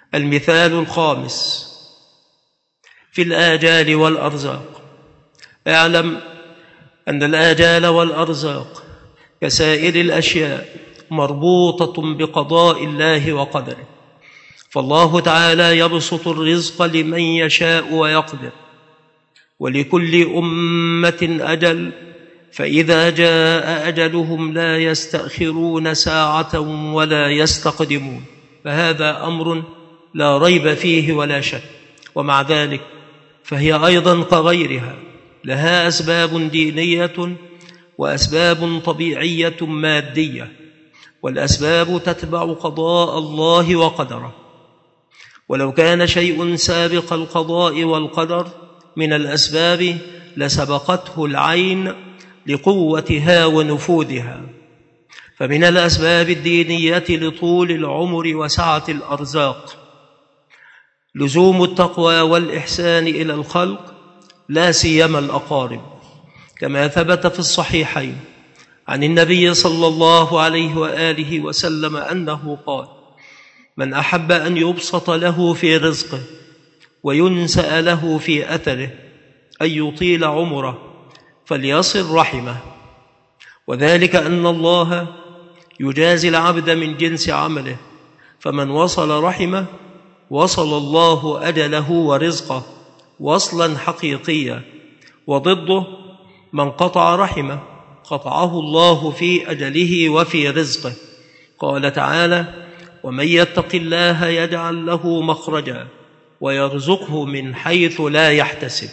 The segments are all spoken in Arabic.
المثال الخامس في الآجال والأرزاق. اعلم أن الآجال والأرزاق كسائر الأشياء مربوطة بقضاء الله وقدره، فالله تعالى يبسط الرزق لمن يشاء ويقدر، ولكل أمة أجل، فإذا جاء أجلهم لا يستأخرون ساعة ولا يستقدمون، فهذا أمر لا ريب فيه ولا شك. ومع ذلك فهي أيضا كغيرها لها أسباب دينية وأسباب طبيعية مادية، والأسباب تتبع قضاء الله وقدره. ولو كان شيء سابق القضاء والقدر من الأسباب لسبقته العين لقوتها ونفوذها. فمن الأسباب الدينية لطول العمر وسعة الأرزاق لزوم التقوى والإحسان إلى الخلق، لا سيما الأقارب، كما ثبت في الصحيحين عن النبي صلى الله عليه وآله وسلم أنه قال: من أحب أن يبسط له في رزقه وينسأ له في أثره أن يطيل عمره فليصل رحمه، وذلك أن الله يجازي العبد من جنس عمله، فمن وصل رحمه وصل الله أجله ورزقه وصلا حقيقيا، وضده من قطع رحمه قطعه الله في أجله وفي رزقه. قال تعالى: ومن يتق الله يجعل له مخرجا ويرزقه من حيث لا يحتسب.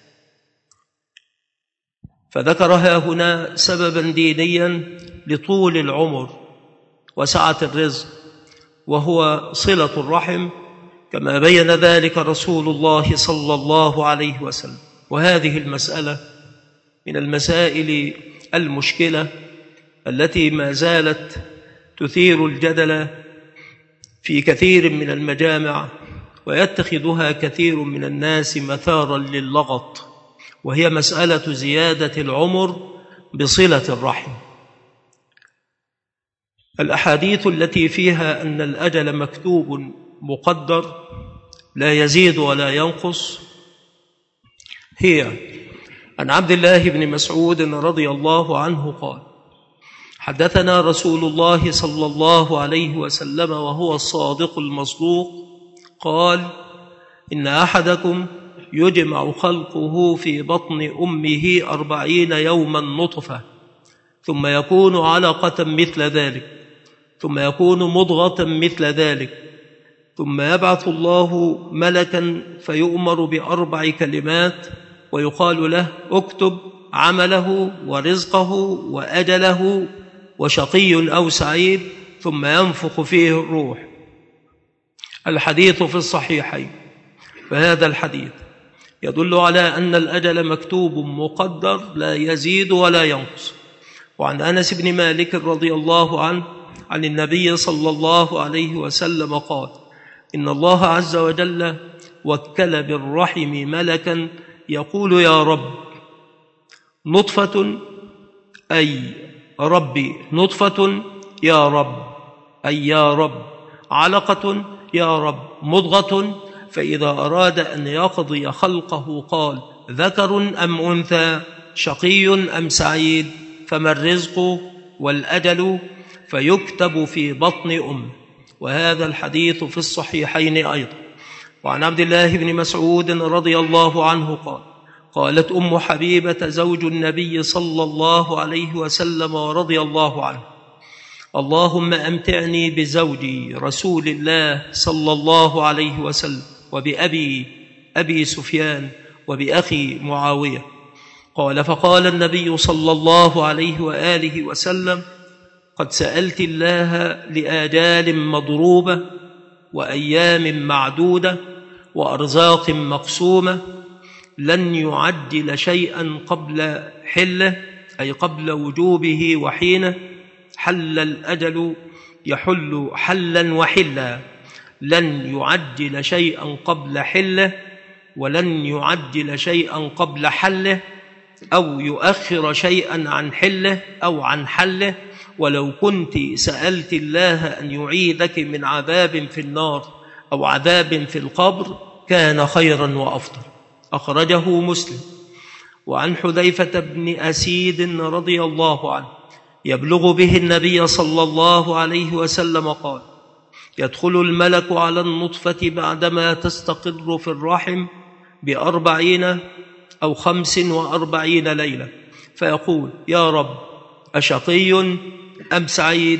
فذكرها هنا سببا دينيا لطول العمر وسعة الرزق، وهو صلة الرحم، كما بين ذلك رسول الله صلى الله عليه وسلم. وهذه المسألة من المسائل المشكلة التي ما زالت تثير الجدل في كثير من المجامع، ويتخذها كثير من الناس مثارا للغط، وهي مسألة زيادة العمر بصلة الرحم. الأحاديث التي فيها أن الأجل مكتوب مقدر لا يزيد ولا ينقص هي عن عبد الله بن مسعود رضي الله عنه قال: حدثنا رسول الله صلى الله عليه وسلم وهو الصادق المصدوق قال: إن أحدكم يجمع خلقه في بطن أمه 40 يوما نطفة، ثم يكون علقة مثل ذلك، ثم يكون مضغة مثل ذلك، ثم يبعث الله ملكا فيؤمر ب4 كلمات ويقال له: اكتب عمله ورزقه وأجله وشقي أو سعيد، ثم ينفخ فيه الروح. الحديث في الصحيحين. فهذا الحديث يدل على أن الأجل مكتوب مقدر لا يزيد ولا ينقص. وعن أنس بن مالك رضي الله عنه عن النبي صلى الله عليه وسلم قال: إن الله عز وجل وكل بالرحم ملكا يقول: يا رب نطفة، أي ربي نطفة، يا رب أي يا رب علقة، يا رب مضغة. فإذا أراد أن يقضي خلقه قال: ذكر أم أنثى، شقي أم سعيد، فما الرزق والأجل، فيكتب في بطن أمه. وهذا الحديث في الصحيحين أيضا. وعن عبد الله بن مسعود رضي الله عنه قال: قالت أم حبيبة زوج النبي صلى الله عليه وسلم ورضي الله عنه: اللهم أمتعني بزوجي رسول الله صلى الله عليه وسلم، وبأبي سفيان، وبأخي معاوية. قال: فقال النبي صلى الله عليه وآله وسلم: قد سألت الله لآجال مضروبة وأيام معدودة وأرزاق مقسومة، لن يعجل شيئا قبل حله، أي قبل وجوبه وحينه. حل الأجل يحل حلا وحلا، لن يعجل شيئا قبل حله، ولن يعجل شيئا قبل حله، أو يؤخر شيئا عن حله أو عن حله. ولو كنت سألت الله أن يعيذك من عذاب في النار أو عذاب في القبر كان خيرا وأفضل. أخرجه مسلم. وعن حذيفة بن أسيد رضي الله عنه يبلغ به النبي صلى الله عليه وسلم قال: يدخل الملك على النطفة بعدما تستقر في الرحم ب40 أو 45 ليلة، فيقول: يا رب، أشقي أم سعيد؟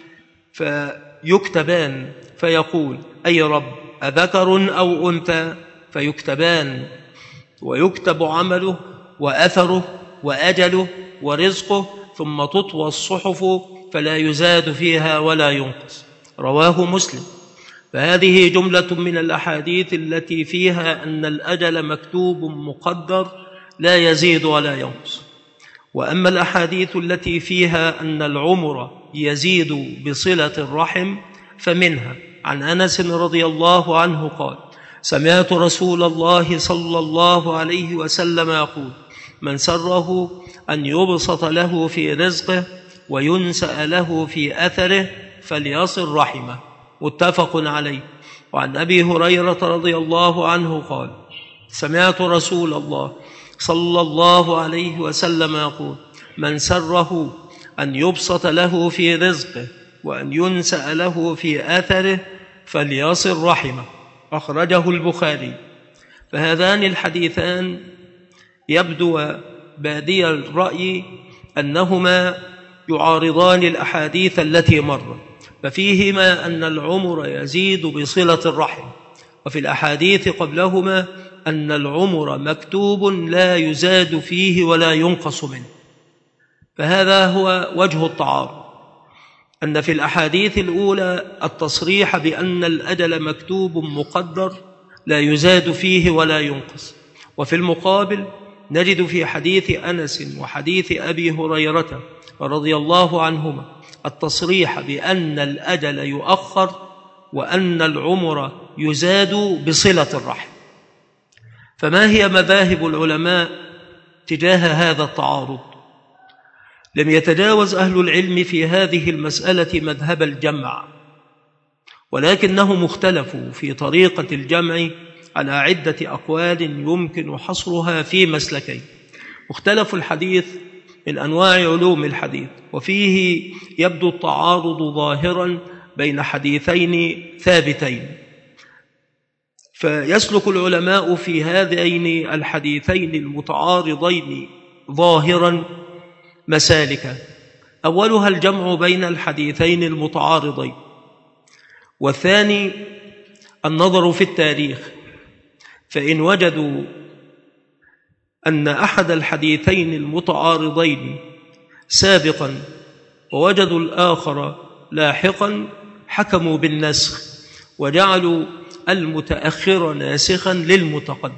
فيكتبان، فيقول: أي رب، أذكر أو أنثى؟ فيكتبان، ويكتب عمله وأثره وأجله ورزقه، ثم تطوى الصحف فلا يزاد فيها ولا ينقص. رواه مسلم. فهذه جملة من الأحاديث التي فيها أن الأجل مكتوب مقدر لا يزيد ولا ينقص. وأما الأحاديث التي فيها أن العمر يزيد بصلة الرحم فمنها عن أنس رضي الله عنه قال: سمعت رسول الله صلى الله عليه وسلم يقول: من سره أن يبسط له في رزقه وينسأ له في أثره فليصل رحمه. متفق عليه. وعن أبي هريرة رضي الله عنه قال: سمعت رسول الله صلى الله عليه وسلم يقول: من سره أن يبسط له في رزقه وأن ينسأ له في أثره فليصل رحمه. أخرجه البخاري. فهذان الحديثان يبدو بادي الرأي أنهما يعارضان الأحاديث التي مرت، ففيهما أن العمر يزيد بصلة الرحم، وفي الأحاديث قبلهما أن العمر مكتوب لا يزاد فيه ولا ينقص منه. فهذا هو وجه التعارض، أن في الأحاديث الأولى التصريح بأن الأجل مكتوب مقدر لا يزاد فيه ولا ينقص، وفي المقابل نجد في حديث أنس وحديث أبي هريرة رضي الله عنهما التصريح بأن الأجل يؤخر وأن العمر يزاد بصلة الرحم. فما هي مذاهب العلماء تجاه هذا التعارض؟ لم يتجاوز أهل العلم في هذه المسألة مذهب الجمع، ولكنهم اختلفوا في طريقة الجمع على عدة أقوال يمكن حصرها في مسلكين. مختلف الحديث من أنواع علوم الحديث، وفيه يبدو التعارض ظاهرا بين حديثين ثابتين، فيسلك العلماء في هذين الحديثين المتعارضين ظاهرا مسالك. أولها الجمع بين الحديثين المتعارضين، والثاني النظر في التاريخ، فإن وجدوا أن أحد الحديثين المتعارضين سابقا ووجدوا الآخر لاحقا حكموا بالنسخ وجعلوا المتأخر ناسخا للمتقدم.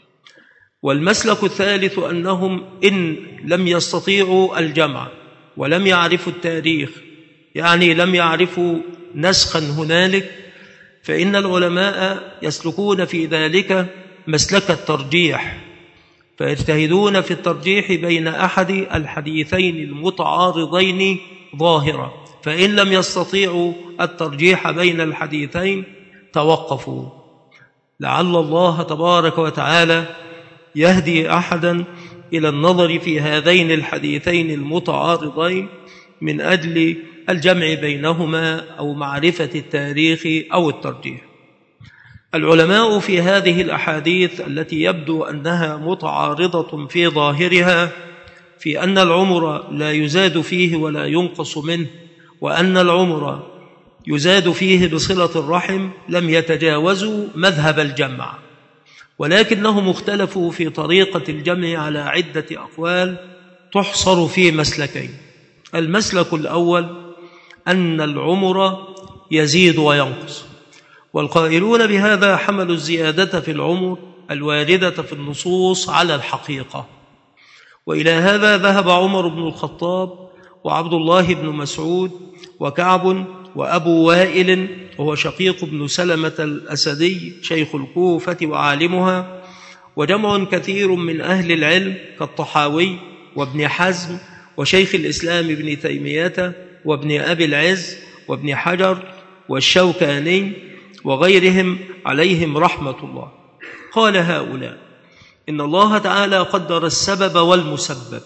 والمسلك الثالث أنهم إن لم يستطيعوا الجمع ولم يعرفوا التاريخ، يعني لم يعرفوا نسخا هنالك، فإن العلماء يسلكون في ذلك مسلك الترجيح، فيجتهدون في الترجيح بين أحد الحديثين المتعارضين ظاهرا، فإن لم يستطيعوا الترجيح بين الحديثين توقفوا، لعل الله تبارك وتعالى يهدي أحدا إلى النظر في هذين الحديثين المتعارضين من أجل الجمع بينهما أو معرفة التاريخ أو الترجيح. العلماء في هذه الأحاديث التي يبدو أنها متعارضة في ظاهرها في أن العمر لا يزاد فيه ولا ينقص منه، وأن العمر يزاد فيه بصلة الرحم، لم يتجاوزوا مذهب الجمع، ولكنهم اختلفوا في طريقة الجمع على عدة أقوال تحصر في مسلكين. المسلك الأول أن العمر يزيد وينقص، والقائلون بهذا حملوا الزيادة في العمر الواردة في النصوص على الحقيقة، وإلى هذا ذهب عمر بن الخطاب وعبد الله بن مسعود وكعب وأبو وائل وهو شقيق بن سلمة الأسدي شيخ الكوفة وعالمها، وجمع كثير من أهل العلم كالطحاوي وابن حزم وشيخ الإسلام ابن تيمية وابن أبي العز وابن حجر والشوكاني وغيرهم عليهم رحمة الله. قال هؤلاء إن الله تعالى قدر السبب والمسبب،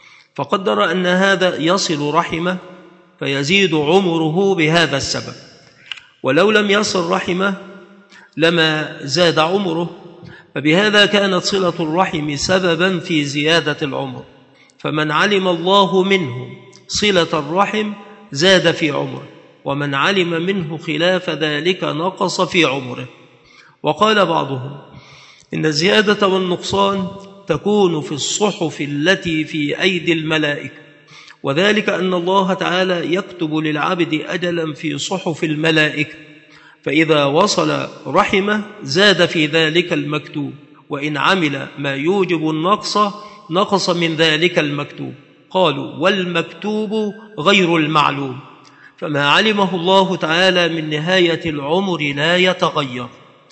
فقدر أن هذا يصل رحمه فيزيد عمره بهذا السبب، ولو لم يصل رحمه لما زاد عمره، فبهذا كانت صلة الرحم سببا في زيادة العمر، فمن علم الله منه صلة الرحم زاد في عمره، ومن علم منه خلاف ذلك نقص في عمره. وقال بعضهم إن الزيادة والنقصان تكون في الصحف التي في أيدي الملائكة، وذلك أن الله تعالى يكتب للعبد أجلا في صحف الملائكة، فإذا وصل رحمه زاد في ذلك المكتوب، وإن عمل ما يوجب النقص نقص من ذلك المكتوب. قالوا والمكتوب غير المعلوم، فما علمه الله تعالى من نهاية العمر لا يتغير،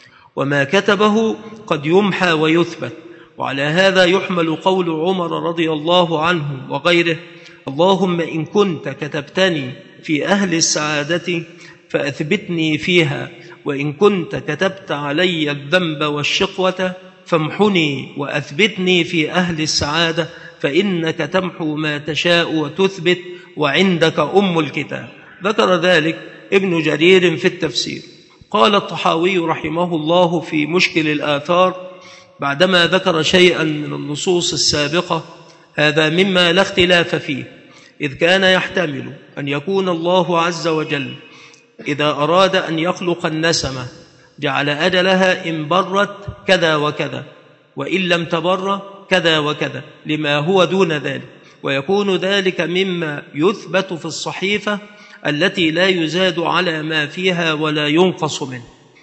وما كتبه قد يمحى ويثبت. وعلى هذا يحمل قول عمر رضي الله عنه وغيره: اللهم إن كنت كتبتني في أهل السعادة فأثبتني فيها، وإن كنت كتبت علي الذنب والشقوة فامحني وأثبتني في أهل السعادة، فإنك تمحو ما تشاء وتثبت، وعندك أم الكتاب. ذكر ذلك ابن جرير في التفسير. قال الطحاوي رحمه الله في مشكل الآثار بعدما ذكر شيئا من النصوص السابقة: هذا مما لا اختلاف فيه، إذ كان يحتمل أن يكون الله عز وجل إذا أراد أن يخلق النسمة جعل أجلها إن برت كذا وكذا، وإن لم تبر كذا وكذا، لما هو دون ذلك، ويكون ذلك مما يثبت في الصحيفة التي لا يزاد على ما فيها ولا ينقص منه.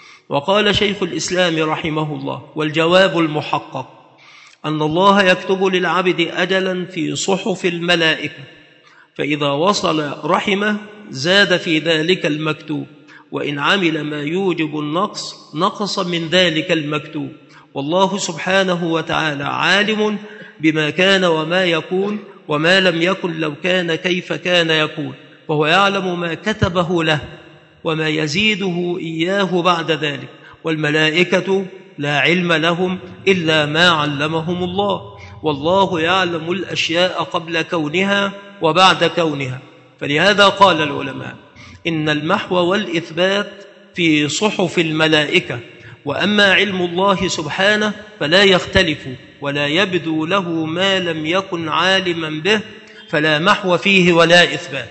وقال شيخ الإسلام رحمه الله: والجواب المحقق أن الله يكتب للعبد أجلا في صحف الملائكة، فإذا وصل رحمه زاد في ذلك المكتوب، وإن عمل ما يوجب النقص نقص من ذلك المكتوب. والله سبحانه وتعالى عالم بما كان وما يكون، وما لم يكن لو كان كيف كان يكون، وهو يعلم ما كتبه له وما يزيده إياه بعد ذلك. والملائكة لا علم لهم إلا ما علمهم الله، والله يعلم الأشياء قبل كونها وبعد كونها. فلهذا قال العلماء إن المحو والإثبات في صحف الملائكة، وأما علم الله سبحانه فلا يختلف ولا يبدو له ما لم يكن عالما به، فلا محو فيه ولا إثبات.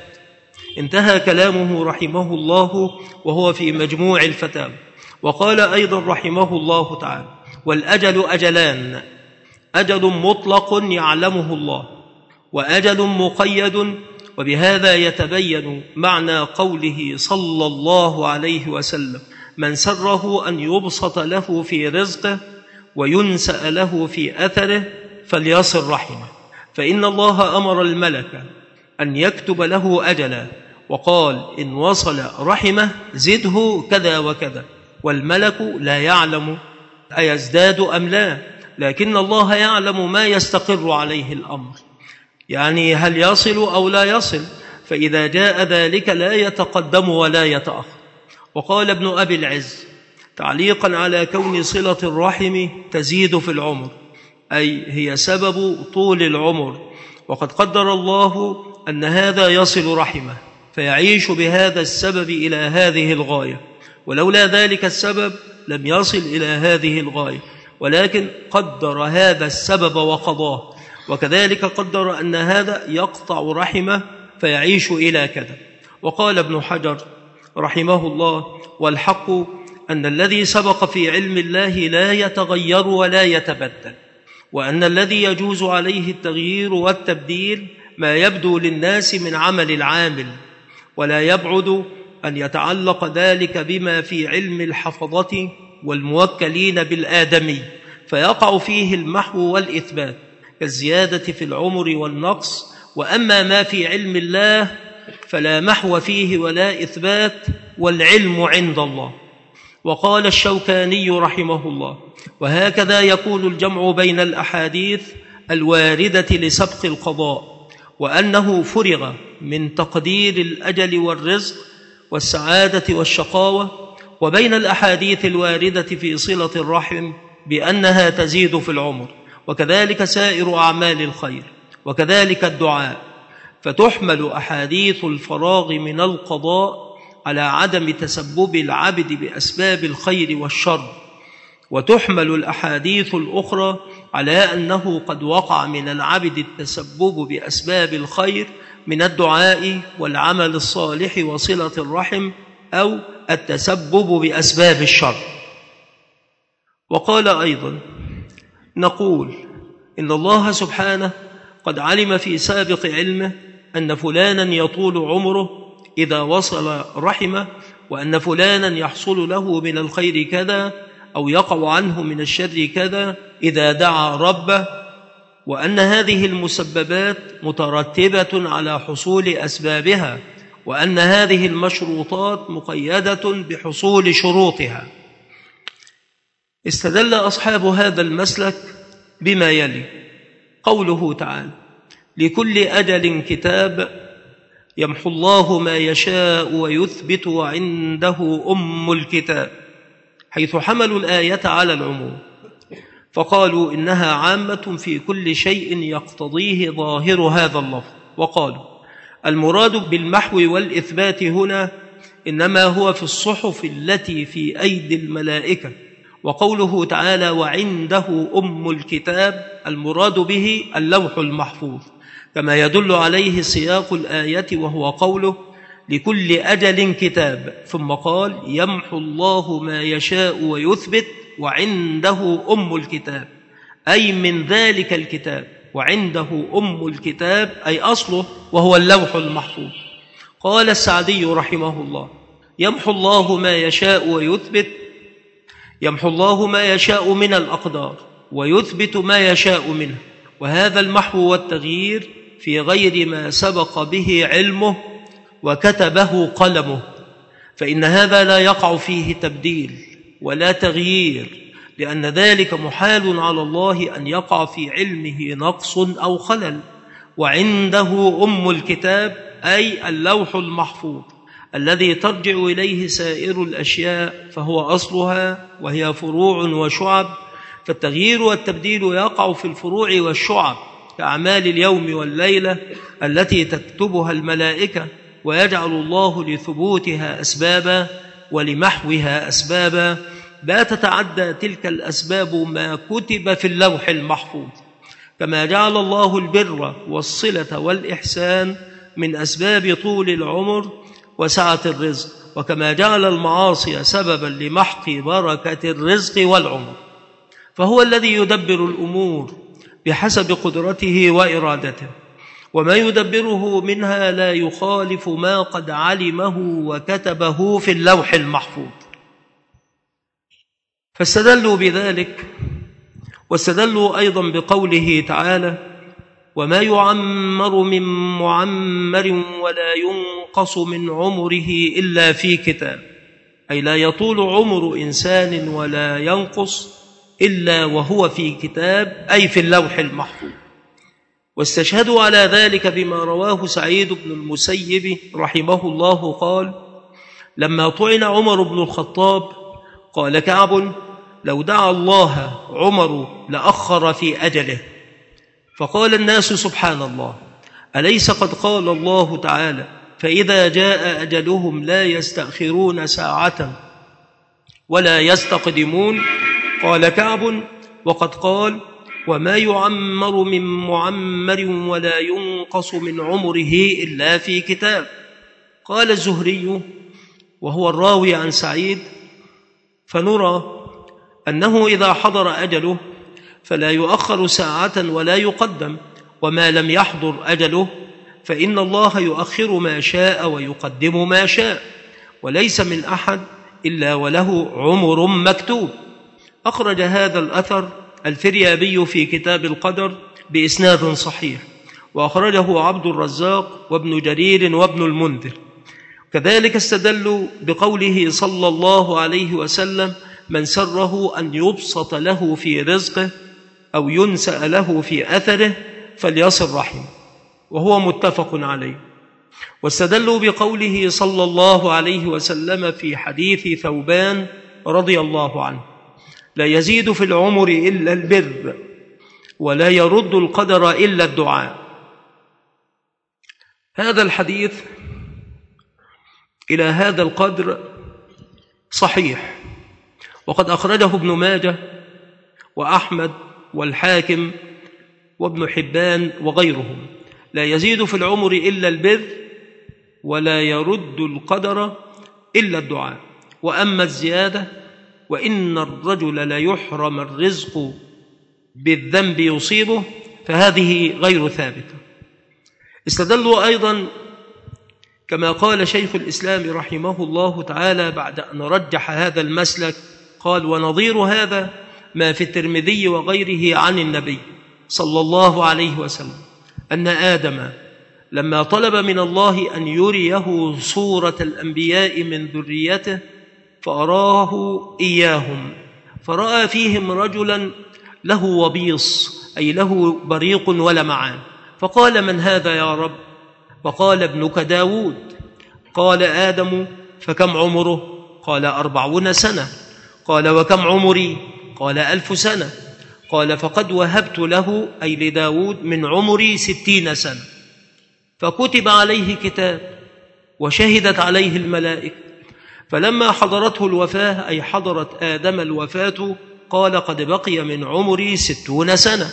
انتهى كلامه رحمه الله وهو في مجموع الفتاوى. وقال أيضا رحمه الله تعالى: والأجل أجلان، أجل مطلق يعلمه الله، وأجل مقيد. وبهذا يتبين معنى قوله صلى الله عليه وسلم: من سره أن يبسط له في رزقه وينسأ له في أثره فليصل رحمه، فإن الله أمر الملك أن يكتب له أجلا، وقال: إن وصل رحمه زده كذا وكذا، والملك لا يعلم أيزداد أم لا، لكن الله يعلم ما يستقر عليه الأمر، يعني هل يصل أو لا يصل، فإذا جاء ذلك لا يتقدم ولا يتأخر. وقال ابن أبي العز تعليقا على كون صلة الرحم تزيد في العمر، أي هي سبب طول العمر، وقد قدر الله أن هذا يصل رحمه فيعيش بهذا السبب إلى هذه الغاية، ولولا ذلك السبب لم يصل إلى هذه الغاية، ولكن قدر هذا السبب وقضاه، وكذلك قدر أن هذا يقطع رحمه فيعيش إلى كذا. وقال ابن حجر رحمه الله: والحق أن الذي سبق في علم الله لا يتغير ولا يتبدل، وأن الذي يجوز عليه التغيير والتبديل ما يبدو للناس من عمل العامل، ولا يبعد أن يتعلق ذلك بما في علم الحفظة والموكلين بالآدمي، فيقع فيه المحو والإثبات كالزيادة في العمر والنقص. وأما ما في علم الله فلا محو فيه ولا إثبات، والعلم عند الله. وقال الشوكاني رحمه الله: وهكذا يكون الجمع بين الأحاديث الواردة لسبق القضاء، وأنه فرغ من تقدير الأجل والرزق والسعادة والشقاوة، وبين الأحاديث الواردة في صلة الرحم بأنها تزيد في العمر، وكذلك سائر أعمال الخير، وكذلك الدعاء. فتحمل أحاديث الفراغ من القضاء على عدم تسبب العبد بأسباب الخير والشر، وتحمل الأحاديث الأخرى على أنه قد وقع من العبد التسبب بأسباب الخير من الدعاء والعمل الصالح وصلة الرحم، أو التسبب بأسباب الشر. وقال أيضا: نقول إن الله سبحانه قد علم في سابق علمه أن فلانا يطول عمره إذا وصل رحمه، وأن فلانا يحصل له من الخير كذا، أو يقع عنه من الشر كذا إذا دعا ربه، وأن هذه المسببات مترتبة على حصول أسبابها، وأن هذه المشروطات مقيدة بحصول شروطها. استدل أصحاب هذا المسلك بما يلي: قوله تعالى: لكل أجل كتاب يمحو الله ما يشاء ويثبت وعنده أم الكتاب، حيث حملوا الآية على العموم، فقالوا إنها عامة في كل شيء يقتضيه ظاهر هذا اللفظ. وقالوا المراد بالمحو والإثبات هنا إنما هو في الصحف التي في أيدي الملائكة. وقوله تعالى: وعنده أم الكتاب، المراد به اللوح المحفوظ، كما يدل عليه سياق الآية، وهو قوله: لكل أجل كتاب، ثم قال: يمحو الله ما يشاء ويثبت وعنده أم الكتاب، أي من ذلك الكتاب، وعنده أم الكتاب أي أصله وهو اللوح المحفوظ. قال السعدي رحمه الله: يمحو الله ما يشاء ويثبت، يمحو الله ما يشاء من الأقدار ويثبت ما يشاء منه، وهذا المحو والتغيير في غير ما سبق به علمه وكتبه قلمه، فإن هذا لا يقع فيه تبديل ولا تغيير، لأن ذلك محال على الله أن يقع في علمه نقص أو خلل. وعنده أم الكتاب أي اللوح المحفوظ الذي ترجع إليه سائر الأشياء، فهو أصلها، وهي فروع وشعب، فالتغيير والتبديل يقع في الفروع والشعب كأعمال اليوم والليلة التي تكتبها الملائكة، ويجعل الله لثبوتها أسبابا ولمحوها أسبابا لا تتعدى تلك الأسباب ما كتب في اللوح المحفوظ، كما جعل الله البر والصلة والإحسان من أسباب طول العمر وسعة الرزق، وكما جعل المعاصي سببا لمحق بركة الرزق والعمر. فهو الذي يدبر الأمور بحسب قدرته وإرادته، وما يدبره منها لا يخالف ما قد علمه وكتبه في اللوح المحفوظ. فاستدلوا بذلك، واستدلوا أيضا بقوله تعالى: وما يعمر من معمر ولا ينقص من عمره إلا في كتاب، أي لا يطول عمر إنسان ولا ينقص إلا وهو في كتاب، أي في اللوح المحفوظ. واستشهدوا على ذلك بما رواه سعيد بن المسيب رحمه الله قال: لما طعن عمر بن الخطاب قال كعب: لو دعا الله عمر لأخر في أجله. فقال الناس: سبحان الله، أليس قد قال الله تعالى: فإذا جاء أجلهم لا يستأخرون ساعة ولا يستقدمون؟ قال كعب: وقد قال: وما يعمر من معمر ولا ينقص من عمره إلا في كتاب. قال الزهري وهو الراوي عن سعيد: فنرى أنه إذا حضر أجله فلا يؤخر ساعة ولا يقدم، وما لم يحضر أجله فإن الله يؤخر ما شاء ويقدم ما شاء، وليس من أحد إلا وله عمر مكتوب. أخرج هذا الأثر الفريابي في كتاب القدر بإسناد صحيح، وأخرجه عبد الرزاق وابن جرير وابن المنذر. كذلك استدلوا بقوله صلى الله عليه وسلم: من سره أن يبسط له في رزقه أو ينسأ له في أثره فليصل رحمه، وهو متفق عليه. واستدلوا بقوله صلى الله عليه وسلم في حديث ثوبان رضي الله عنه: لا يزيد في العمر إلا البر، ولا يرد القدر إلا الدعاء. هذا الحديث إلى هذا القدر صحيح، وقد أخرجه ابن ماجه وأحمد والحاكم وابن حبان وغيرهم: لا يزيد في العمر إلا البر، ولا يرد القدر إلا الدعاء. وأما الزيادة: وإن الرجل ليحرم الرزق بالذنب يصيبه، فهذه غير ثابتة. استدلوا أيضا كما قال شيخ الإسلام رحمه الله تعالى بعد أن رجح هذا المسلك، قال: ونظير هذا ما في الترمذي وغيره عن النبي صلى الله عليه وسلم أن آدم لما طلب من الله أن يريه صورة الأنبياء من ذريته فأراه إياهم، فرأى فيهم رجلا له وبيص، أي له بريق ولمعان، فقال: من هذا يا رب؟ فقال: ابنك داود. قال آدم: فكم عمره؟ قال: 40 سنة. قال: وكم عمري؟ قال: 1000 سنة. قال: فقد وهبت له، أي لداود، من عمري 60 سنة. فكتب عليه كتاب وشهدت عليه الملائكة، فلما حضرته الوفاة، أي حضرت آدم الوفاة، قال: قد بقي من عمري 60 سنة.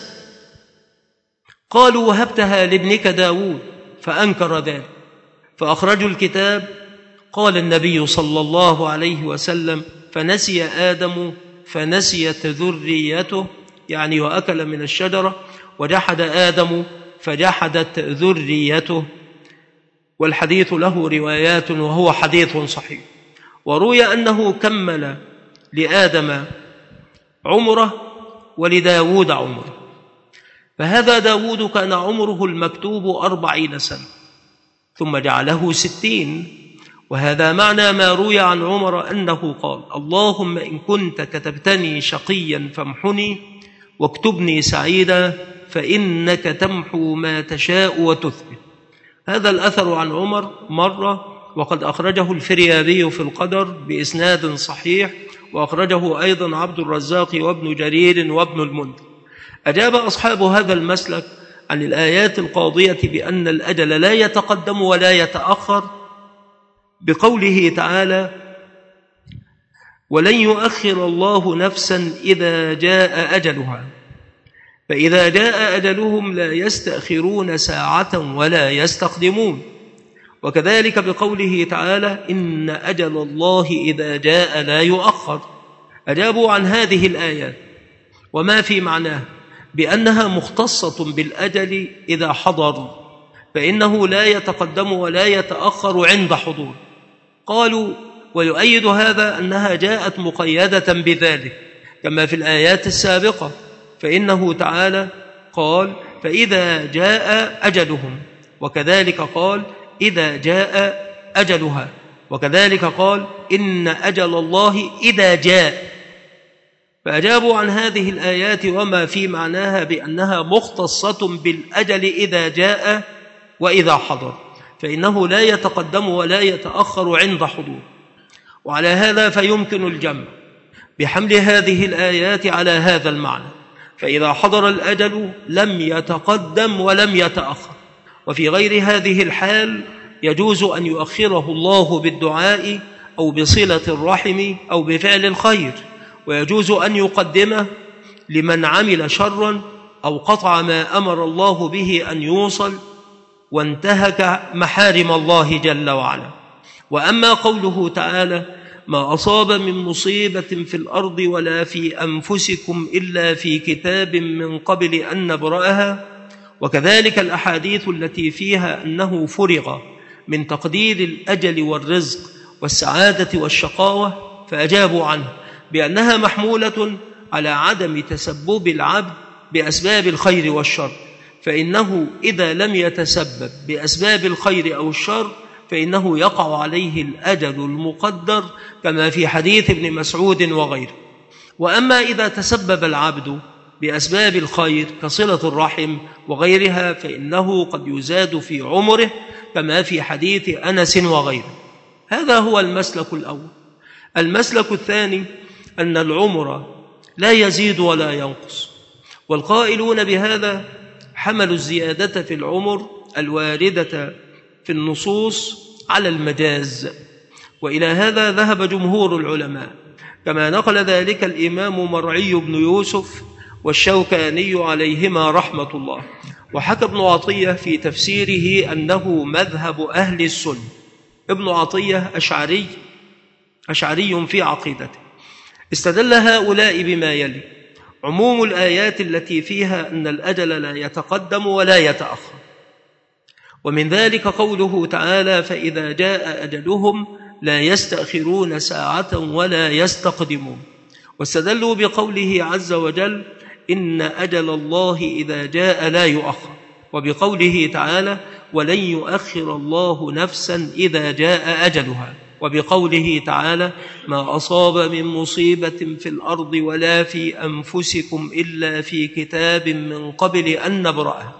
قالوا: وهبتها لابنك داود، فأنكر ذلك، فأخرجوا الكتاب. قال النبي صلى الله عليه وسلم: فنسي آدم فنسيت ذريته، يعني وأكل من الشجرة، وجحد آدم فجحدت ذريته. والحديث له روايات وهو حديث صحيح. وروي أنه كمل لآدم عمره ولداود عمره، فهذا داود كان عمره المكتوب 40 سنة ثم جعله 60. وهذا معنى ما روي عن عمر أنه قال: اللهم إن كنت كتبتني شقيا فامحني، واكتبني سعيدا، فإنك تمحو ما تشاء وتثبت. هذا الأثر عن عمر مرة، وقد أخرجه الفريابي في القدر بإسناد صحيح، وأخرجه أيضا عبد الرزاق وابن جرير وابن المنذر. أجاب أصحاب هذا المسلك عن الآيات القاضية بأن الأجل لا يتقدم ولا يتأخر بقوله تعالى: ولن يؤخر الله نفسا إذا جاء أجلها، فإذا جاء أجلهم لا يستأخرون ساعة ولا يستقدمون. وكذلك بقوله تعالى: إن أجل الله إذا جاء لا يؤخر. أجابوا عن هذه الآيات وما في معناها بأنها مختصة بالأجل إذا حضر، فإنه لا يتقدم ولا يتأخر عند حضور. قالوا: ويؤيد هذا أنها جاءت مقيدة بذلك كما في الآيات السابقة، فإنه تعالى قال: فإذا جاء أجلهم، وكذلك قال: إذا جاء أجلها، وكذلك قال: إن أجل الله إذا جاء. فأجابوا عن هذه الآيات وما في معناها بأنها مختصة بالأجل إذا جاء وإذا حضر، فإنه لا يتقدم ولا يتأخر عند حضور. وعلى هذا فيمكن الجمع بحمل هذه الآيات على هذا المعنى، فإذا حضر الأجل لم يتقدم ولم يتأخر. وفي غير هذه الحال يجوز أن يؤخره الله بالدعاء أو بصلة الرحم أو بفعل الخير، ويجوز أن يقدمه لمن عمل شرا أو قطع ما أمر الله به أن يوصل وانتهك محارم الله جل وعلا. وأما قوله تعالى: ما أصاب من مصيبة في الأرض ولا في أنفسكم إلا في كتاب من قبل أن نبرأها، وكذلك الأحاديث التي فيها أنه فرغ من تقدير الأجل والرزق والسعادة والشقاوة، فأجابوا عنه بأنها محمولة على عدم تسبب العبد بأسباب الخير والشر، فإنه إذا لم يتسبب بأسباب الخير أو الشر فإنه يقع عليه الأجل المقدر كما في حديث ابن مسعود وغيره. وأما إذا تسبب العبد بأسباب الخير كصلة الرحم وغيرها فإنه قد يزاد في عمره كما في حديث أنس وغيره. هذا هو المسلك الأول. المسلك الثاني أن العمر لا يزيد ولا ينقص، والقائلون بهذا حملوا الزيادة في العمر الواردة في النصوص على المجاز، وإلى هذا ذهب جمهور العلماء، كما نقل ذلك الإمام مرعي بن يوسف والشوكاني عليهما رحمة الله. وحكى ابن عطية في تفسيره أنه مذهب أهل السنة. ابن عطية أشعري في عقيدته. استدل هؤلاء بما يلي: عموم الآيات التي فيها أن الأجل لا يتقدم ولا يتأخر، ومن ذلك قوله تعالى: فإذا جاء أجلهم لا يستأخرون ساعة ولا يستقدمون. واستدلوا بقوله عز وجل: إن أجل الله إذا جاء لا يؤخر، وبقوله تعالى: ولن يؤخر الله نفسا إذا جاء أجلها، وبقوله تعالى: ما أصاب من مصيبة في الأرض ولا في أنفسكم إلا في كتاب من قبل أن نبرأها.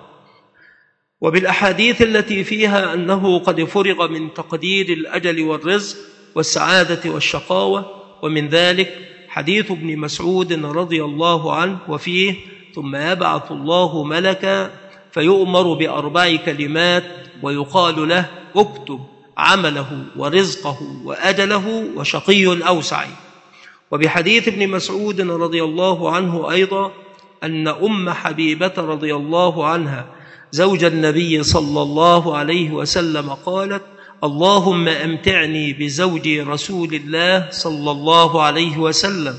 وبالأحاديث التي فيها أنه قد فرغ من تقدير الأجل والرزق والسعادة والشقاوة، ومن ذلك حديث ابن مسعود رضي الله عنه وفيه: ثم يبعث الله ملكا فيؤمر بأربع كلمات ويقال له: اكتب عمله ورزقه وأجله وشقي أو سعيد. وبحديث ابن مسعود رضي الله عنه أيضا أن أم حبيبة رضي الله عنها زوج النبي صلى الله عليه وسلم قالت: اللهم أمتعني بزوج رسول الله صلى الله عليه وسلم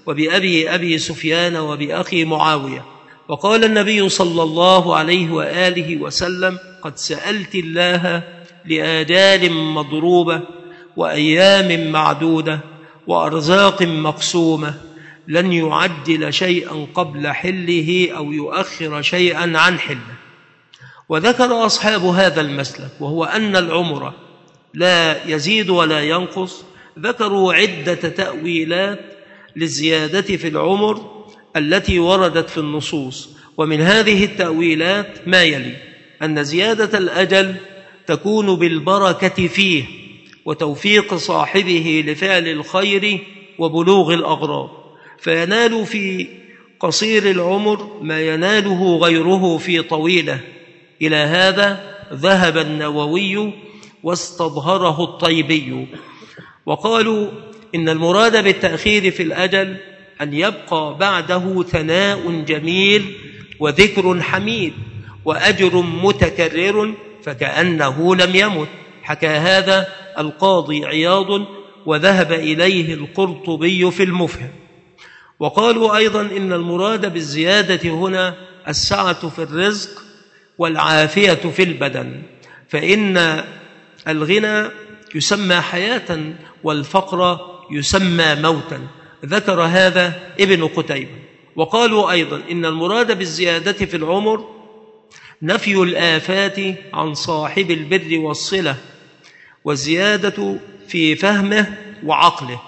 وبأبي سفيان وبأخي معاوية. وقال النبي صلى الله عليه وآله وسلم: قد سألت الله لآجال مضروبة وأيام معدودة وأرزاق مقسومة، لن يعجل شيئا قبل حله أو يؤخر شيئا عن حله. وذكر أصحاب هذا المسلك وهو أن العمر لا يزيد ولا ينقص، ذكروا عدة تأويلات للزيادة في العمر التي وردت في النصوص. ومن هذه التأويلات ما يلي: أن زيادة الأجل تكون بالبركة فيه وتوفيق صاحبه لفعل الخير وبلوغ الأغراض، فينال في قصير العمر ما يناله غيره في طويله. إلى هذا ذهب النووي واستظهره الطيبي، وقالوا إن المراد بالتأخير في الأجل أن يبقى بعده ثناء جميل وذكر حميد وأجر متكرر فكأنه لم يمت. حكى هذا القاضي عياض، وذهب إليه القرطبي في المفهم. وقالوا أيضا إن المراد بالزيادة هنا السعة في الرزق والعافية في البدن، فإن الغنى يسمى حياة والفقر يسمى موتا. ذكر هذا ابن قتيبة. وقالوا أيضا إن المراد بالزيادة في العمر نفي الآفات عن صاحب البر والصلة، والزيادة في فهمه وعقله،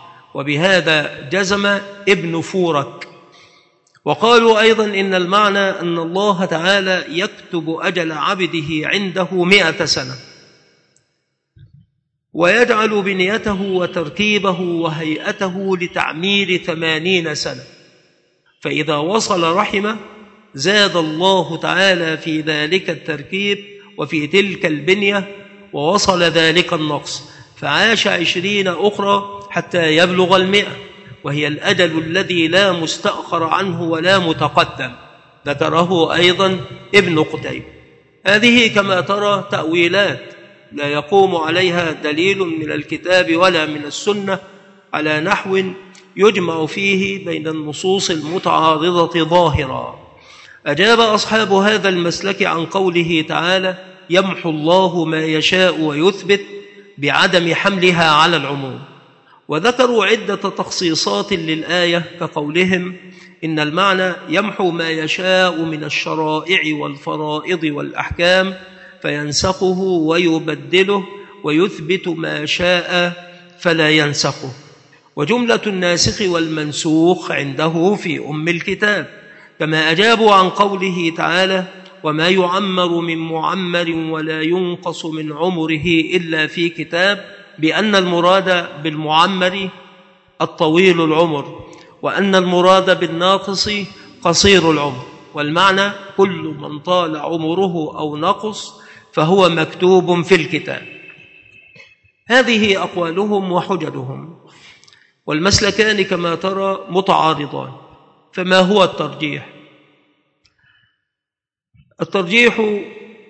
وبهذا جزم ابن فورك. وقالوا أيضا إن المعنى أن الله تعالى يكتب أجل عبده عنده 100 سنة، ويجعل بنيته وترتيبه وهيئته لتعمير 80 سنة، فإذا وصل رحمه زاد الله تعالى في ذلك التركيب وفي تلك البنية، ووصل ذلك النقص فعاش 20 أخرى حتى يبلغ 100، وهي الأجل الذي لا مستأخر عنه ولا متقدم. ذكره أيضا ابن قتيبة. هذه كما ترى تأويلات لا يقوم عليها دليل من الكتاب ولا من السنة على نحو يجمع فيه بين النصوص المتعارضة ظاهرا. أجاب أصحاب هذا المسلك عن قوله تعالى: يمحو الله ما يشاء ويثبت بعدم حملها على العموم. وذكروا عدة تخصيصات للآية كقولهم إن المعنى يمحو ما يشاء من الشرائع والفرائض والأحكام فينسخه ويبدله، ويثبت ما شاء فلا ينسخه. وجملة الناسخ والمنسوخ عنده في أم الكتاب، كما أجابوا عن قوله تعالى: وما يعمر من معمر ولا ينقص من عمره إلا في كتاب، بأن المراد بالمعمر الطويل العمر، وأن المراد بالناقص قصير العمر، والمعنى كل من طال عمره أو نقص فهو مكتوب في الكتاب. هذه أقوالهم وحججهم، والمسلكان كما ترى متعارضان، فما هو الترجيح؟ الترجيح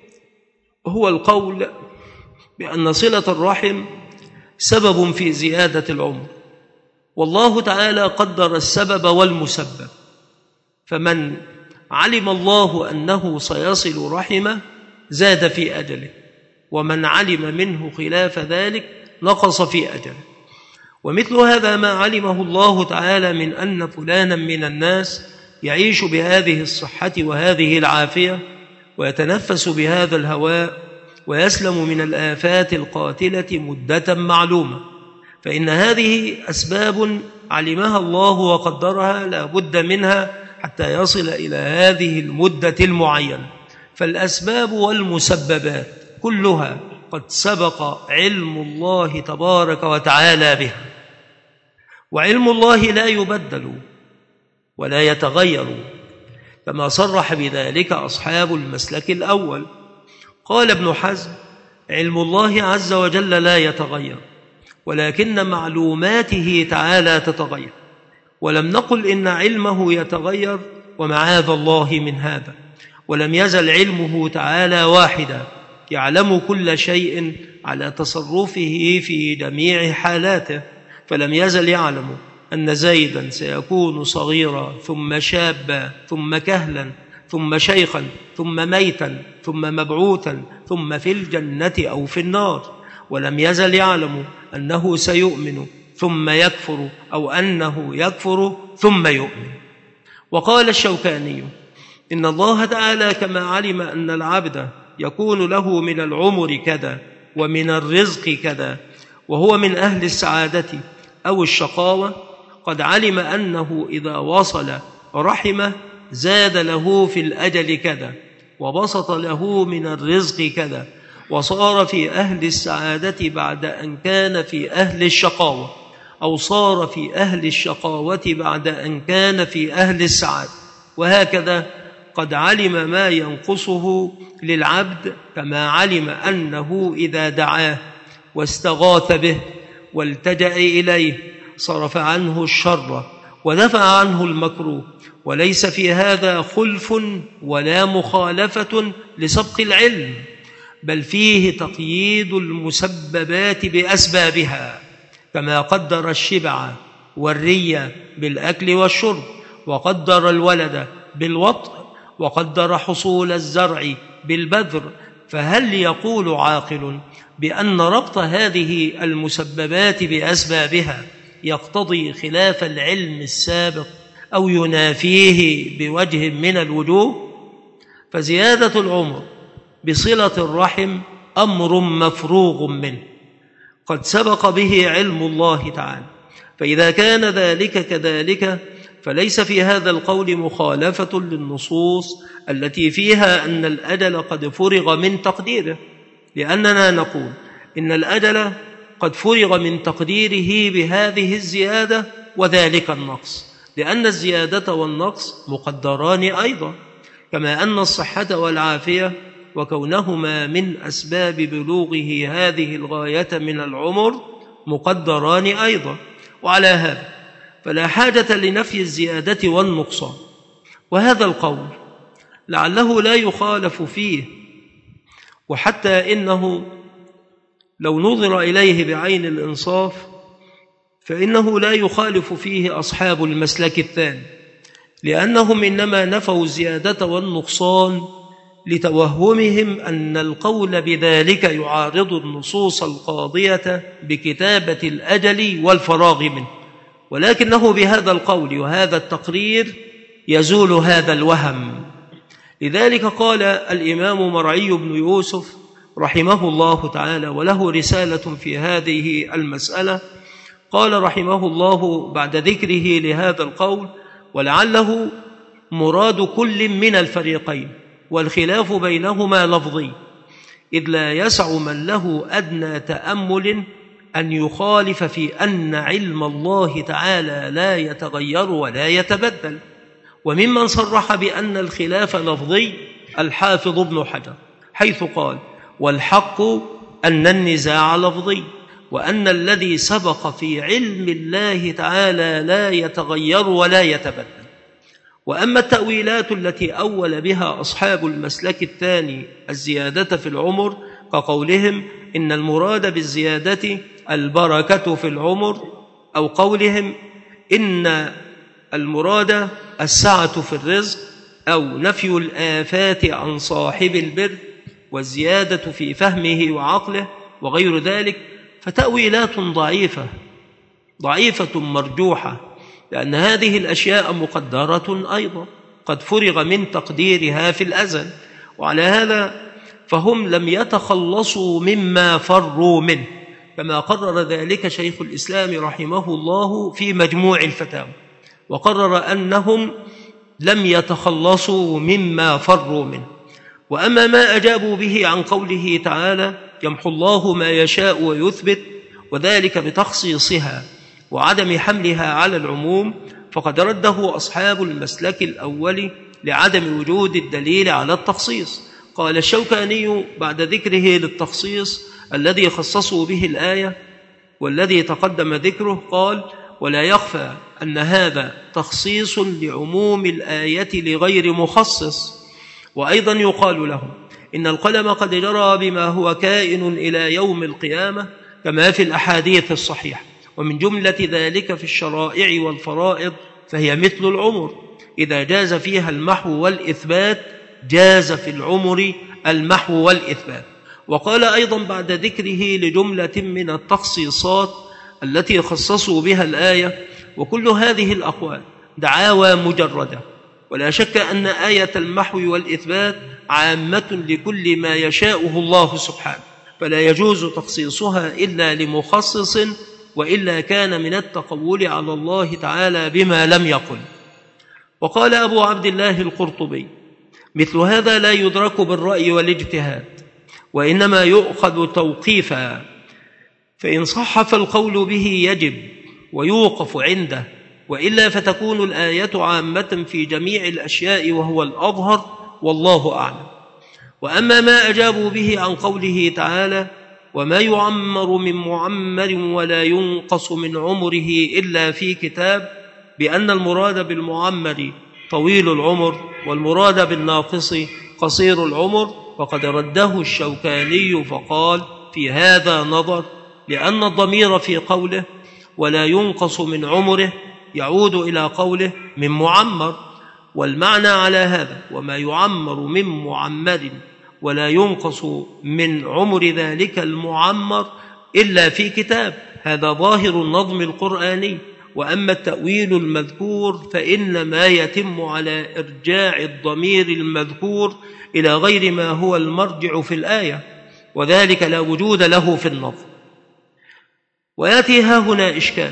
هو القول بأن صلة الرحم سبب في زيادة العمر، والله تعالى قدر السبب والمسبب، فمن علم الله أنه سيصل رحمه زاد في أجله، ومن علم منه خلاف ذلك نقص في أجله. ومثل هذا ما علمه الله تعالى من أن فلانا من الناس يعيش بهذه الصحة وهذه العافية ويتنفس بهذا الهواء ويسلم من الآفات القاتلة مدة معلومة، فإن هذه أسباب علمها الله وقدرها لا بد منها حتى يصل إلى هذه المدة المعينة. فالأسباب والمسببات كلها قد سبق علم الله تبارك وتعالى بها، وعلم الله لا يبدل ولا يتغير، كما صرح بذلك أصحاب المسلك الأول. قال ابن حزم: علم الله عز وجل لا يتغير، ولكن معلوماته تعالى تتغير. ولم نقل إن علمه يتغير، ومعاذ الله من هذا، ولم يزل علمه تعالى واحدا يعلم كل شيء على تصرفه في جميع حالاته، فلم يزل يعلم أن زيدا سيكون صغيرا ثم شابا ثم كهلا ثم شيخا ثم ميتا ثم مبعوثا ثم في الجنة أو في النار، ولم يزل يعلم أنه سيؤمن ثم يكفر أو أنه يكفر ثم يؤمن. وقال الشوكاني: إن الله تعالى كما علم أن العبد يكون له من العمر كذا ومن الرزق كذا وهو من أهل السعادة أو الشقاوة، قد علم أنه إذا وصل رحمه زاد له في الأجل كذا وبسط له من الرزق كذا، وصار في أهل السعادة بعد أن كان في أهل الشقاوة، أو صار في أهل الشقاوة بعد أن كان في أهل السعادة، وهكذا قد علم ما ينقصه للعبد، كما علم أنه إذا دعاه واستغاث به والتجأ إليه صرف عنه الشر ودفع عنه المكروه، وليس في هذا خلف ولا مخالفة لسبق العلم، بل فيه تقييد المسببات بأسبابها، كما قدر الشبع والري بالأكل والشرب، وقدر الولد بالوطء، وقدر حصول الزرع بالبذر. فهل يقول عاقل بأن ربط هذه المسببات بأسبابها يقتضي خلاف العلم السابق أو ينافيه بوجه من الوجوه؟ فزيادة العمر بصلة الرحم أمر مفروغ منه قد سبق به علم الله تعالى، فإذا كان ذلك كذلك فليس في هذا القول مخالفة للنصوص التي فيها أن الأجل قد فرغ من تقديره، لأننا نقول إن الأجل قد فرغ من تقديره بهذه الزيادة وذلك النقص، لأن الزيادة والنقص مقدران أيضا، كما أن الصحة والعافية وكونهما من أسباب بلوغه هذه الغاية من العمر مقدران أيضا. وعلى هذا فلا حاجة لنفي الزيادة والنقصان، وهذا القول لعله لا يخالف فيه، وحتى إنه لو نظر إليه بعين الإنصاف فإنه لا يخالف فيه أصحاب المسلك الثاني، لأنهم إنما نفوا الزيادة والنقصان لتوهمهم أن القول بذلك يعارض النصوص القاضية بكتابة الأجل والفراغ منه، ولكنه بهذا القول وهذا التقرير يزول هذا الوهم. لذلك قال الإمام مرعي بن يوسف رحمه الله تعالى، وله رسالة في هذه المسألة، قال رحمه الله بعد ذكره لهذا القول: ولعله مراد كل من الفريقين والخلاف بينهما لفظي، إذ لا يسع من له أدنى تأمل أن يخالف في أن علم الله تعالى لا يتغير ولا يتبدل. وممن صرح بأن الخلاف لفظي الحافظ ابن حجر، حيث قال: والحق أن النزاع لفظي، وأن الذي سبق في علم الله تعالى لا يتغير ولا يتبدل. وأما التأويلات التي أول بها أصحاب المسلك الثاني الزيادة في العمر، كقولهم إن المراد بالزيادة البركة في العمر، أو قولهم إن المراد السعة في الرزق، أو نفي الآفات عن صاحب البر، والزيادة في فهمه وعقله، وغير ذلك، فتأويلات ضعيفة مرجوحة، لأن هذه الأشياء مقدرة أيضا، قد فرغ من تقديرها في الأزل. وعلى هذا فهم لم يتخلصوا مما فروا منه، كما قرر ذلك شيخ الإسلام رحمه الله في مجموع الفتاوى، وقرر أنهم لم يتخلصوا مما فروا منه. وأما ما أجابوا به عن قوله تعالى: يمحو الله ما يشاء ويثبت، وذلك بتخصيصها وعدم حملها على العموم، فقد رده أصحاب المسلك الأول لعدم وجود الدليل على التخصيص. قال الشوكاني بعد ذكره للتخصيص الذي خصصوا به الآية والذي تقدم ذكره، قال: ولا يخفى أن هذا تخصيص لعموم الآية لغير مخصص. وأيضا يقال له إن القلم قد جرى بما هو كائن إلى يوم القيامة، كما في الأحاديث الصحيحة، ومن جملة ذلك في الشرائع والفرائض، فهي مثل العمر، إذا جاز فيها المحو والإثبات جاز في العمر المحو والإثبات. وقال أيضا بعد ذكره لجملة من التخصيصات التي خصصوا بها الآية: وكل هذه الأقوال دعاوى مجردة، ولا شك أن آية المحو والإثبات عامة لكل ما يشاءه الله سبحانه، فلا يجوز تخصيصها إلا لمخصص، وإلا كان من التقول على الله تعالى بما لم يقل. وقال أبو عبد الله القرطبي: مثل هذا لا يدرك بالرأي والاجتهاد، وإنما يؤخذ توقيفا، فإن صح فالقول به يجب ويوقف عنده، وإلا فتكون الآية عامة في جميع الأشياء، وهو الأظهر، والله أعلم. وأما ما أجابوا به عن قوله تعالى: وما يعمر من معمر ولا ينقص من عمره إلا في كتاب، بأن المراد بالمعمر طويل العمر والمراد بالناقص قصير العمر، فقد رده الشوكاني فقال: في هذا نظر، لأن الضمير في قوله ولا ينقص من عمره يعود إلى قوله من معمر، والمعنى على هذا: وما يعمر من معمر ولا ينقص من عمر ذلك المعمر إلا في كتاب. هذا ظاهر النظم القرآني. وأما التأويل المذكور فإنما يتم على إرجاع الضمير المذكور إلى غير ما هو المرجع في الآية، وذلك لا وجود له في النظم. ويأتي ها هنا إشكال: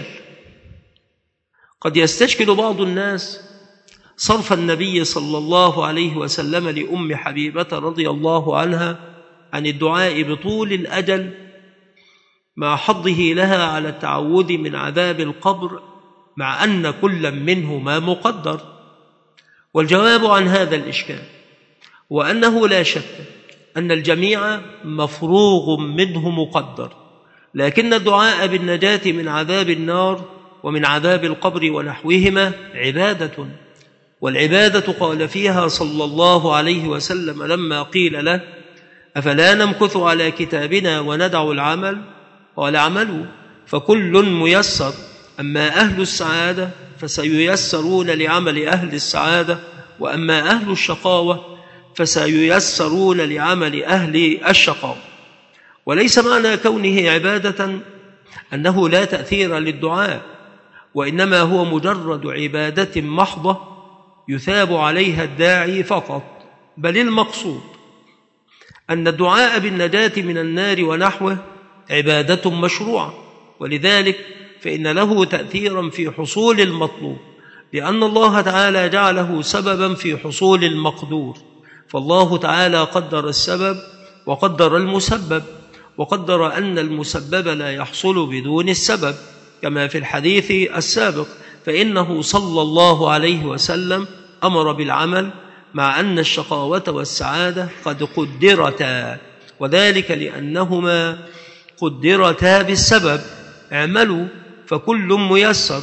قد يستشكل بعض الناس صرف النبي صلى الله عليه وسلم لأم حبيبة رضي الله عنها عن الدعاء بطول الأجل، مع حضه لها على التعوذ من عذاب القبر، مع أن كل منهما مقدر. والجواب عن هذا الإشكال وأنه لا شك أن الجميع مفروغ منه مقدر، لكن الدعاء بالنجاة من عذاب النار ومن عذاب القبر ونحوهما عبادة، والعبادة قال فيها صلى الله عليه وسلم لما قيل له: أفلا نمكث على كتابنا وندع العمل؟ قال: اعملوا فكل ميسر، أما أهل السعادة فسييسرون لعمل أهل السعادة، وأما أهل الشقاوة فسييسرون لعمل أهل الشقاوة. وليس معنى كونه عبادة أنه لا تأثير للدعاء، وإنما هو مجرد عبادة محضة يثاب عليها الداعي فقط، بل المقصود أن الدعاء بالنجاة من النار ونحوه عبادة مشروعة، ولذلك فإن له تأثيرا في حصول المطلوب، لأن الله تعالى جعله سببا في حصول المقدور، فالله تعالى قدر السبب وقدر المسبب، وقدر أن المسبب لا يحصل بدون السبب، كما في الحديث السابق، فإنه صلى الله عليه وسلم أمر بالعمل مع أن الشقاوة والسعادة قد قدرتا، وذلك لأنهما قدرتا بالسبب. اعملوا فكل ميسر،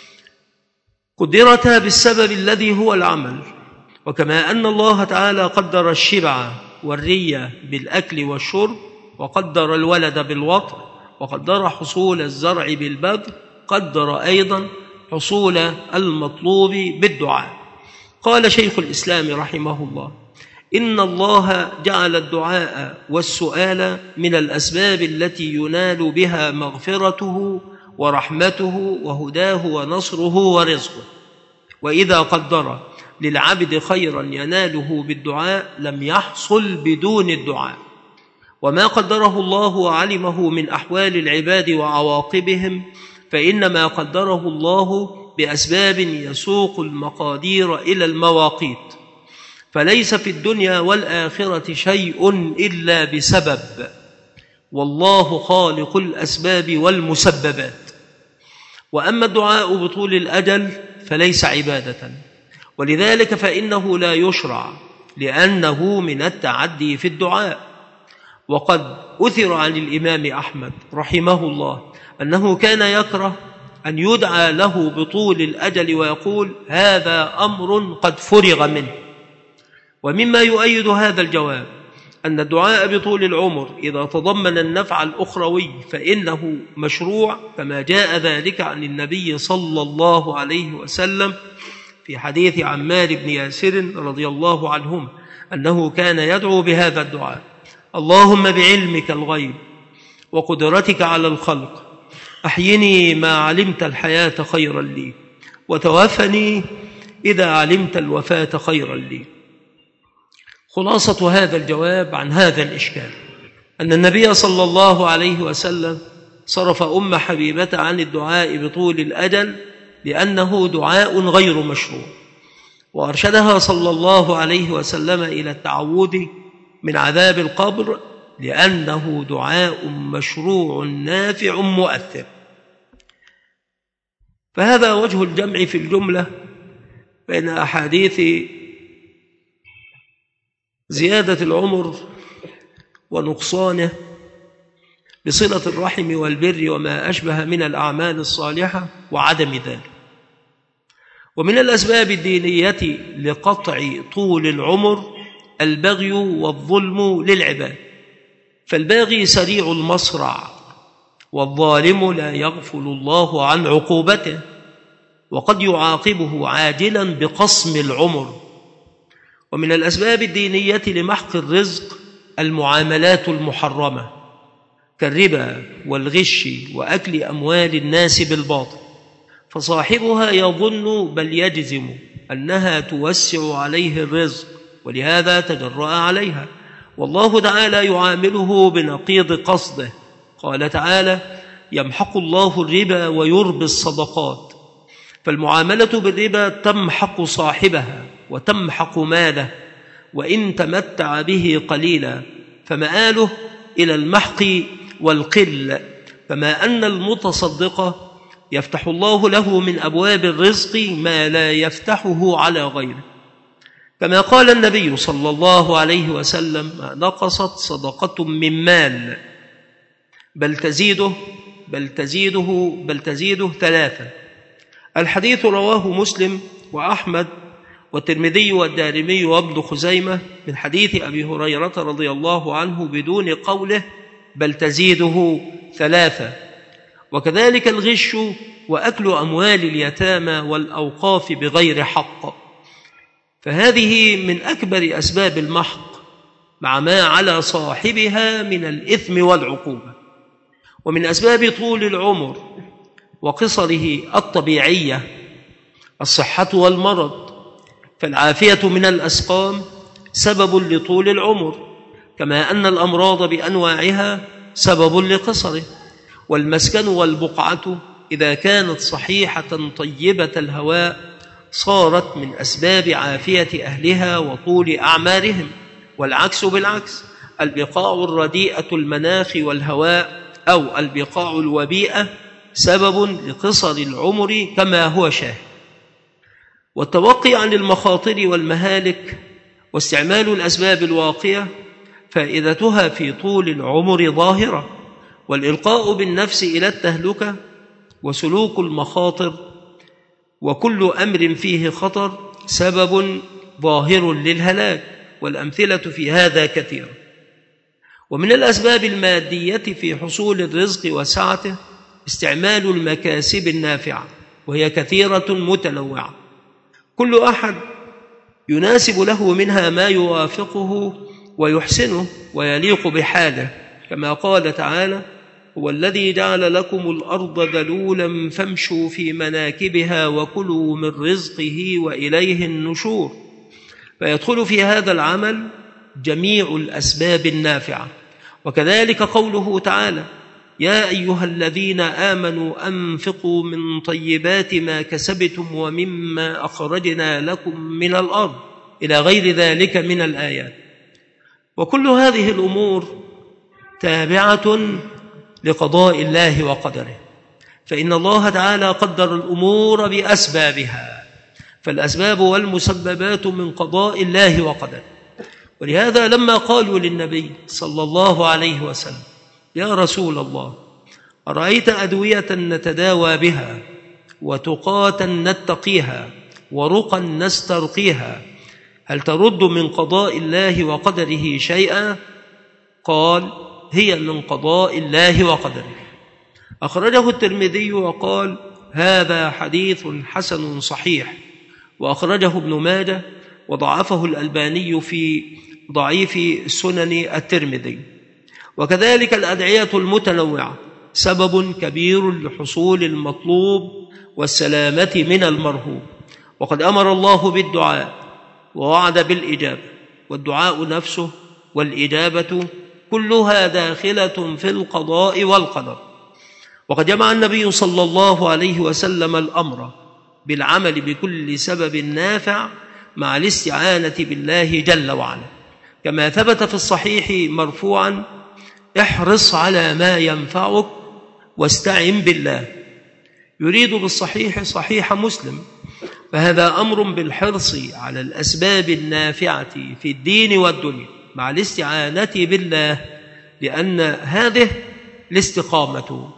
قدرتا بالسبب الذي هو العمل. وكما أن الله تعالى قدر الشبع والرية بالأكل والشرب، وقدر الولد بالوطء، وقدر حصول الزرع بالبذر، قدر أيضا حصول المطلوب بالدعاء. قال شيخ الإسلام رحمه الله: إن الله جعل الدعاء والسؤال من الأسباب التي ينال بها مغفرته ورحمته وهداه ونصره ورزقه، وإذا قدر للعبد خيرا يناله بالدعاء لم يحصل بدون الدعاء. وما قدره الله وعلمه من أحوال العباد وعواقبهم فإنما قدره الله بأسباب يسوق المقادير إلى المواقيت، فليس في الدنيا والآخرة شيء إلا بسبب، والله خالق الأسباب والمسببات. وأما الدعاء بطول الأجل فليس عبادة، ولذلك فإنه لا يشرع لأنه من التعدي في الدعاء. وقد أثر عن الإمام أحمد رحمه الله أنه كان يكره أن يدعى له بطول الأجل ويقول: هذا أمر قد فرغ منه. ومما يؤيد هذا الجواب أن الدعاء بطول العمر إذا تضمن النفع الأخروي فإنه مشروع، كما جاء ذلك عن النبي صلى الله عليه وسلم في حديث عمار بن ياسر رضي الله عنهما أنه كان يدعو بهذا الدعاء: اللهم بعلمك الغيب وقدرتك على الخلق أحيني ما علمت الحياة خيرا لي، وتوفني إذا علمت الوفاة خيرا لي. خلاصة هذا الجواب عن هذا الإشكال أن النبي صلى الله عليه وسلم صرف أم حبيبة عن الدعاء بطول الأجل لأنه دعاء غير مشروع، وأرشدها صلى الله عليه وسلم إلى التعوذ من عذاب القبر لأنه دعاء مشروع نافع مؤثر. فهذا وجه الجمع في الجملة بين أحاديث زيادة العمر ونقصانه بصلة الرحم والبر وما أشبه من الأعمال الصالحة وعدم ذلك. ومن الأسباب الدينية لقطع طول العمر البغي والظلم للعباد، فالباغي سريع المصرع، والظالم لا يغفل الله عن عقوبته، وقد يعاقبه عاجلا بقصم العمر. ومن الأسباب الدينية لمحق الرزق المعاملات المحرمة كالربا والغش وأكل أموال الناس بالباطل، فصاحبها يظن بل يجزم أنها توسع عليه الرزق ولهذا تجرأ عليها، والله تعالى يعامله بنقيض قصده. قال تعالى: يمحق الله الربا ويربي الصدقات. فالمعاملة بالربا تمحق صاحبها وتمحق ماله، وإن تمتع به قليلا فمآله إلى المحق والقل. كما أن المتصدق يفتح الله له من أبواب الرزق ما لا يفتحه على غيره، كما قال النبي صلى الله عليه وسلم: ما نقصت صدقة من مال بل تزيده ثلاثة. الحديث رواه مسلم وأحمد والترمذي والدارمي وابن خزيمة من حديث أبي هريرة رضي الله عنه بدون قوله بل تزيده ثلاثة. وكذلك الغش وأكل أموال اليتامى والأوقاف بغير حق، فهذه من أكبر أسباب المحق مع ما على صاحبها من الإثم والعقوبة. ومن أسباب طول العمر وقصره الطبيعية الصحة والمرض، فالعافية من الأسقام سبب لطول العمر، كما أن الأمراض بأنواعها سبب لقصره. والمسكن والبقعة إذا كانت صحيحة طيبة الهواء صارت من أسباب عافية أهلها وطول أعمارهم، والعكس بالعكس، البقاع الرديئة المناخ والهواء أو البقاع الوبيئة سبب لقصر العمر كما هو شاهد. والتوقي عن المخاطر والمهالك واستعمال الأسباب الواقية فائدتها في طول العمر ظاهرة، والإلقاء بالنفس إلى التهلكة وسلوك المخاطر وكل أمر فيه خطر سبب ظاهر للهلاك، والأمثلة في هذا كثيرة. ومن الأسباب المادية في حصول الرزق وسعته استعمال المكاسب النافعة، وهي كثيرة متنوعة، كل أحد يناسب له منها ما يوافقه ويحسنه ويليق بحاله، كما قال تعالى: هو الذي جعل لكم الأرض ذلولا فامشوا في مناكبها وكلوا من رزقه وإليه النشور. فيدخل في هذا العمل جميع الأسباب النافعة. وكذلك قوله تعالى: يا أيها الذين آمنوا أنفقوا من طيبات ما كسبتم ومما أخرجنا لكم من الأرض، إلى غير ذلك من الآيات. وكل هذه الأمور تابعة لقضاء الله وقدره، فإن الله تعالى قدر الأمور بأسبابها، فالأسباب والمسببات من قضاء الله وقدره. ولهذا لما قالوا للنبي صلى الله عليه وسلم: يا رسول الله، أرأيت أدوية نتداوى بها وتقاة نتقيها ورقا نسترقيها، هل ترد من قضاء الله وقدره شيئا؟ قال: هي من قضاء الله وقدره. أخرجه الترمذي وقال: هذا حديث حسن صحيح. وأخرجه ابن ماجه وضعفه الألباني في ضعيف سنن الترمذي. وكذلك الأدعية المتنوعة سبب كبير لحصول المطلوب والسلامة من المرهوب، وقد أمر الله بالدعاء ووعد بالإجابة، والدعاء نفسه والإجابة كلها داخلة في القضاء والقدر. وقد جمع النبي صلى الله عليه وسلم الأمر بالعمل بكل سبب نافع مع الاستعانة بالله جل وعلا، كما ثبت في الصحيح مرفوعا: احرص على ما ينفعك واستعن بالله. يريد بالصحيح صحيح مسلم، فهذا أمر بالحرص على الأسباب النافعة في الدين والدنيا مع الاستعانة بالله، لأن هذه الاستقامة.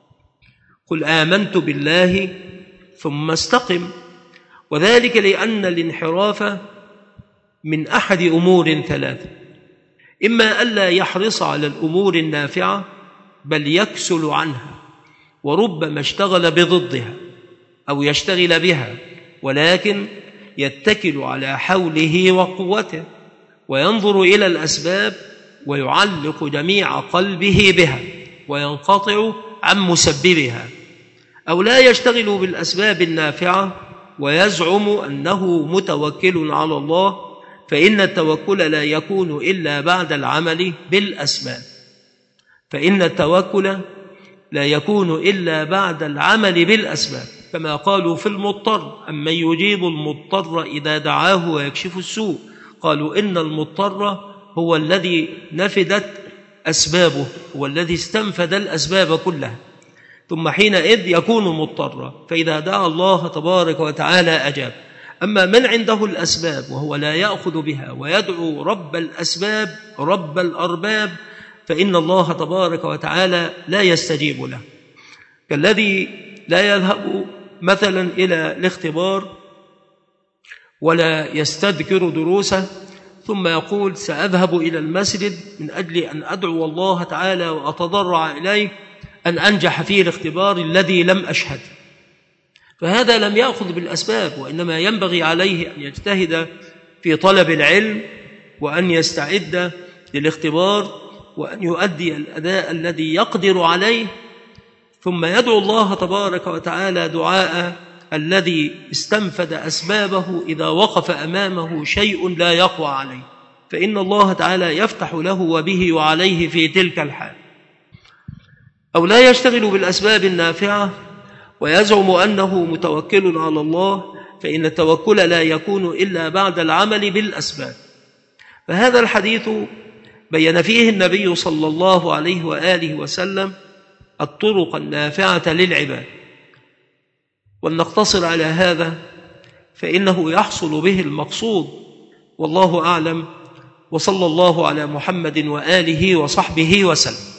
قل آمنت بالله ثم استقم، وذلك لأن الانحراف من أحد أمور ثلاثة: إما ألا يحرص على الأمور النافعة بل يكسل عنها، وربما اشتغل بضدها أو يشتغل بها ولكن يتكل على حوله وقوته وينظر إلى الأسباب ويعلق جميع قلبه بها وينقطع عن مسببها، أو لا يشتغل بالأسباب النافعة ويزعم أنه متوكل على الله، فإن التوكل لا يكون إلا بعد العمل بالأسباب. كما قالوا في المضطر: أمن يجيب المضطر إذا دعاه ويكشف السوء. قالوا إن المضطر هو الذي نفدت أسبابه، هو الذي استنفد الأسباب كلها، ثم حينئذ يكون مضطرا، فإذا دعا الله تبارك وتعالى أجاب. أما من عنده الأسباب وهو لا يأخذ بها ويدعو رب الأسباب رب الأرباب، فإن الله تبارك وتعالى لا يستجيب له، كالذي لا يذهب مثلا إلى الاختبار ولا يستذكر دروسه ثم يقول: سأذهب إلى المسجد من أجل أن أدعو الله تعالى وأتضرع إليه أن أنجح في الاختبار الذي لم أشهد. فهذا لم يأخذ بالأسباب، وإنما ينبغي عليه أن يجتهد في طلب العلم وأن يستعد للاختبار وأن يؤدي الأداء الذي يقدر عليه، ثم يدعو الله تبارك وتعالى دعاء الذي استنفد أسبابه إذا وقف أمامه شيء لا يقوى عليه، فإن الله تعالى يفتح له وبه وعليه في تلك الحال. أو لا يشتغل بالأسباب النافعة ويزعم أنه متوكل على الله، فإن التوكل لا يكون إلا بعد العمل بالأسباب. فهذا الحديث بين فيه النبي صلى الله عليه وآله وسلم الطرق النافعة للعباد، ولنقتصر على هذا فإنه يحصل به المقصود، والله أعلم، وصلى الله على محمد وآله وصحبه وسلم.